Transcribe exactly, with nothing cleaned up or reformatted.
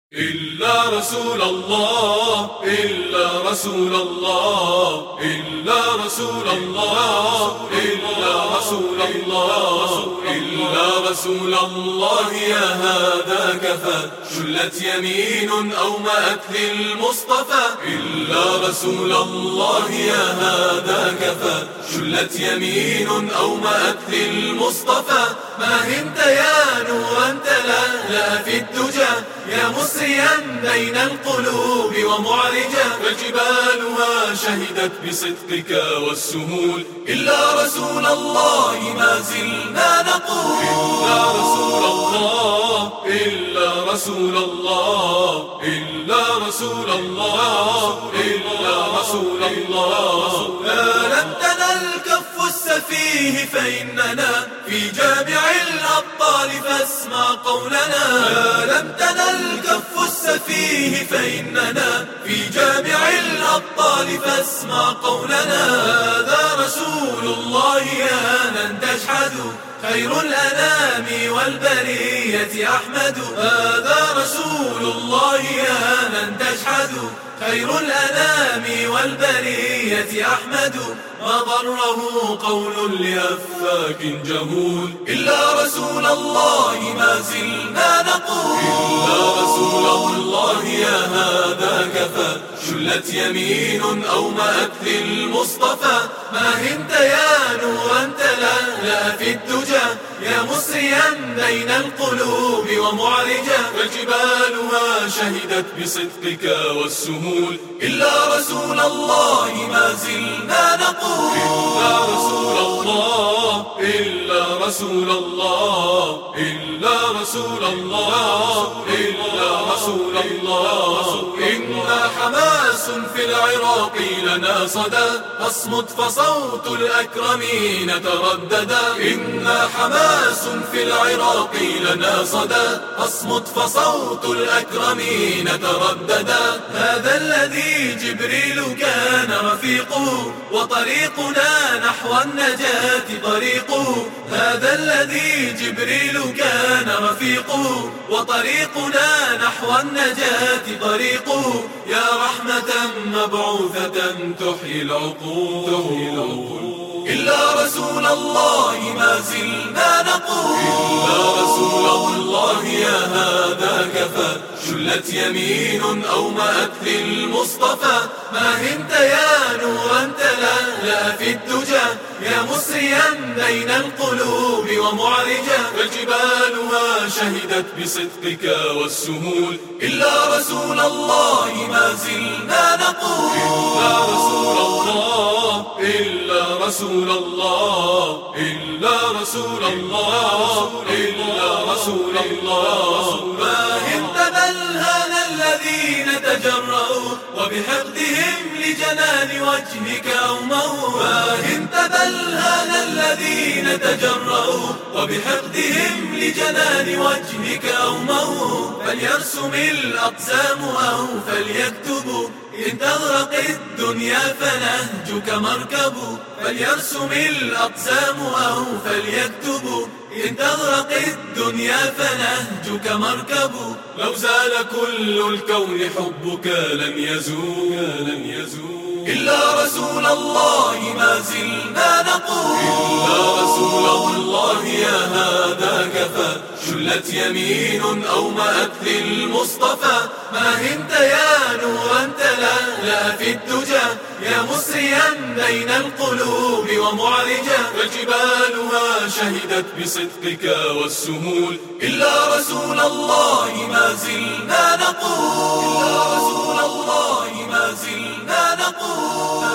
إلا رسول الله إلا رسول الله إلا رسول الله إلا رسول الله إلا رسول الله يا هذا كفى شلت يمين أومأت للمصطفى إلا رسول الله يا هذا كفى شلت يمين أومأت للمصطفى ما هنت يا نورا تلألأ في الدجى يا مسريا بين القلوب ومعرجا فجبالها شهدت بصدقك والسهول إلا رسول الله ما زلنا نقول إلا رسول الله إلا رسول الله إلا رسول الله إلا رسول الله لا لم تنل كف السفيه فإننا في جامع الأبطال فاسمع قولنا لا لم تنل كف السفيه فإننا في جامع الأبطال فاسمع قولنا هذا رسول الله يا من تجحد خير الأنام والبرية أحمد هذا رسول الله يا من تجحد خير الأنام والبرية أحمد ما ضره قول لأفاك جهول إلا رسول الله ما زلنا نقول إلا رسول الله يا هذا كفى شلت يمين أومأت للمصطفى ما هنت يا نورا تلألأ في الدجى يا مسريا بين القلوب ومعرجا فجبالها شهدت بصدقك والسهول إلا رسول الله ما زلنا نقول إلا رسول الله إلا رسول الله إلا رسول الله إلا رسول الله إنا حماس في العراق لنا صدى فاصمت فصوت الأكرمين ترددا إنا حماس في العراق لنا صدى فاصمت فصوت الأكرمين ترددا هذا الذي جبريل كان رفيقه وطريقنا نحو النجاة طريقه هذا الذي جبريل كان رفيقه وطريقنا نحو النجاة طريقه يا رحمة مبعوثة تحيي العقول إلا رسول الله ما زلنا نقول إلا رسول الله يا هذا كفى شلت يمين أومأت للمصطفى ما هنت يا نورا تلألأ في الدجى يا مسريا بين القلوب ومعرجا فجبالها شهدت بصدقك والسهول إلا رسول الله ما زلنا نقول إلا رسول الله إلا رسول الله إلا رسول الله إلا رسول الله ما هنت بل هان الذين تجرؤوا وبحقدهم لجنان وجهك أوموا ما هنت بل هان الذين تجرؤوا وبحقدهم لجنان وجهك أوموا فليرسم الأقسام أو فليكتبوا إن تغرق الدنيا فنهجك مركب فليرسم الأقسام أو فليكتبوا إن تغرق الدنيا فنهجك مركب لو زال كل الكون حبك لن يزول لن يزول إلا رسول الله ما زلنا نقول إلا رسول الله يا هذا كفى شلت يمين أومأت للمصطفى ما هنت يا نورا تلألأ في الدجى يا مسريا بين القلوب ومعرجا فجبالها شهدت بصدقك والسهول إلا رسول الله ما زلنا نقول إلا رسول الله ما زلنا نقول